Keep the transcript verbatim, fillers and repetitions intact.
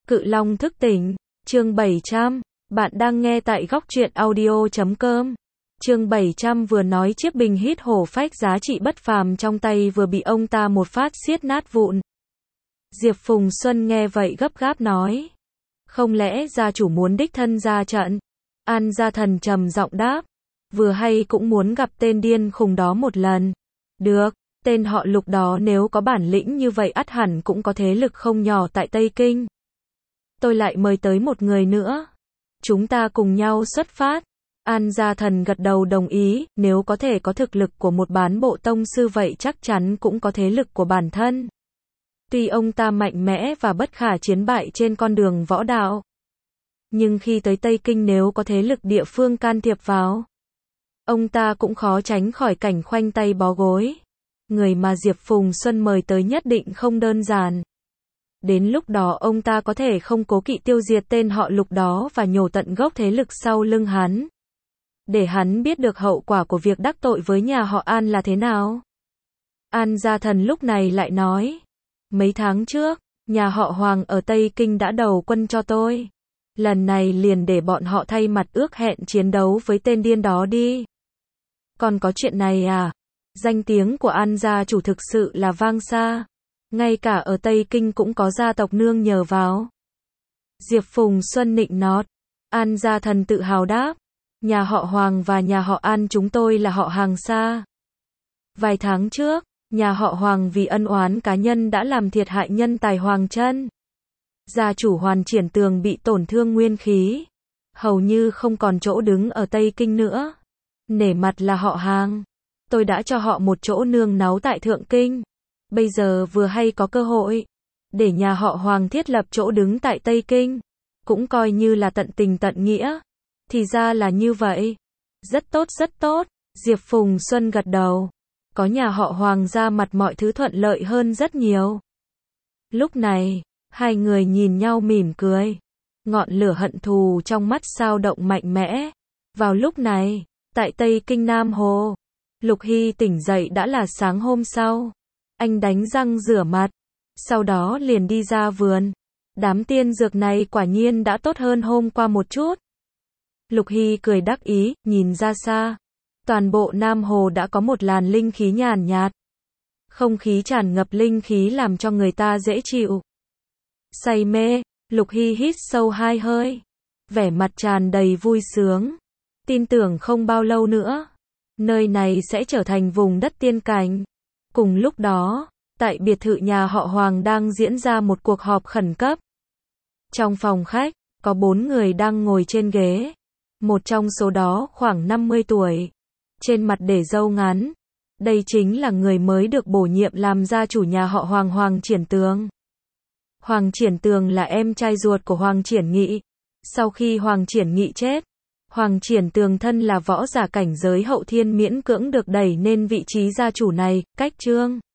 Cự Long thức tỉnh, chương bảy trăm, bạn đang nghe tại góc truyện audio chấm com. Chương bảy trăm vừa nói chiếc bình hít hổ phách giá trị bất phàm trong tay vừa bị ông ta một phát xiết nát vụn. Diệp Phùng Xuân nghe vậy gấp gáp nói. Không lẽ gia chủ muốn đích thân ra trận? An Gia Thần trầm giọng đáp. Vừa hay cũng muốn gặp tên điên khùng đó một lần. Được, tên họ Lục đó nếu có bản lĩnh như vậy ắt hẳn cũng có thế lực không nhỏ tại Tây Kinh. Tôi lại mời tới một người nữa. Chúng ta cùng nhau xuất phát. An Gia Thần gật đầu đồng ý, nếu có thể có thực lực của một bán bộ tông sư vậy chắc chắn cũng có thế lực của bản thân. Tuy ông ta mạnh mẽ và bất khả chiến bại trên con đường võ đạo, nhưng khi tới Tây Kinh nếu có thế lực địa phương can thiệp vào, ông ta cũng khó tránh khỏi cảnh khoanh tay bó gối. Người mà Diệp Phùng Xuân mời tới nhất định không đơn giản. Đến lúc đó ông ta có thể không cố kỵ tiêu diệt tên họ Lục đó và nhổ tận gốc thế lực sau lưng hắn. Để hắn biết được hậu quả của việc đắc tội với nhà họ An là thế nào. An Gia Thần lúc này lại nói. Mấy tháng trước, nhà họ Hoàng ở Tây Kinh đã đầu quân cho tôi. Lần này liền để bọn họ thay mặt ước hẹn chiến đấu với tên điên đó đi. Còn có chuyện này à? Danh tiếng của An gia chủ thực sự là vang xa. Ngay cả ở Tây Kinh cũng có gia tộc nương nhờ vào. Diệp Phùng Xuân nịnh nót. An Gia Thần tự hào đáp. Nhà họ Hoàng và nhà họ An chúng tôi là họ hàng xa. Vài tháng trước, nhà họ Hoàng vì ân oán cá nhân đã làm thiệt hại nhân tài Hoàng Chân. Gia chủ Hoàn Triển Tường bị tổn thương nguyên khí. Hầu như không còn chỗ đứng ở Tây Kinh nữa. Nể mặt là họ hàng. Tôi đã cho họ một chỗ nương náu tại Thượng Kinh. Bây giờ vừa hay có cơ hội. Để nhà họ Hoàng thiết lập chỗ đứng tại Tây Kinh. Cũng coi như là tận tình tận nghĩa. Thì ra là như vậy. Rất tốt rất tốt. Diệp Phùng Xuân gật đầu. Có nhà họ Hoàng ra mặt mọi thứ thuận lợi hơn rất nhiều. Lúc này, hai người nhìn nhau mỉm cười. Ngọn lửa hận thù trong mắt sao động mạnh mẽ. Vào lúc này, tại Tây Kinh Nam Hồ, Lục Hy tỉnh dậy đã là sáng hôm sau. Anh đánh răng rửa mặt, sau đó liền đi ra vườn. Đám tiên dược này quả nhiên đã tốt hơn hôm qua một chút. Lục Hy cười đắc ý, nhìn ra xa. Toàn bộ Nam Hồ đã có một làn linh khí nhàn nhạt. Không khí tràn ngập linh khí làm cho người ta dễ chịu. Say mê, Lục Hy hít sâu hai hơi. Vẻ mặt tràn đầy vui sướng. Tin tưởng không bao lâu nữa, nơi này sẽ trở thành vùng đất tiên cảnh. Cùng lúc đó, tại biệt thự nhà họ Hoàng đang diễn ra một cuộc họp khẩn cấp. Trong phòng khách, có bốn người đang ngồi trên ghế. Một trong số đó khoảng năm mươi tuổi. Trên mặt để râu ngắn. Đây chính là người mới được bổ nhiệm làm gia chủ nhà họ Hoàng Hoàng Triển Tường. Hoàng Triển Tường là em trai ruột của Hoàng Triển Nghị. Sau khi Hoàng Triển Nghị chết, Hoàng Triển Tường thân là võ giả cảnh giới hậu thiên miễn cưỡng được đẩy nên vị trí gia chủ này, cách Trương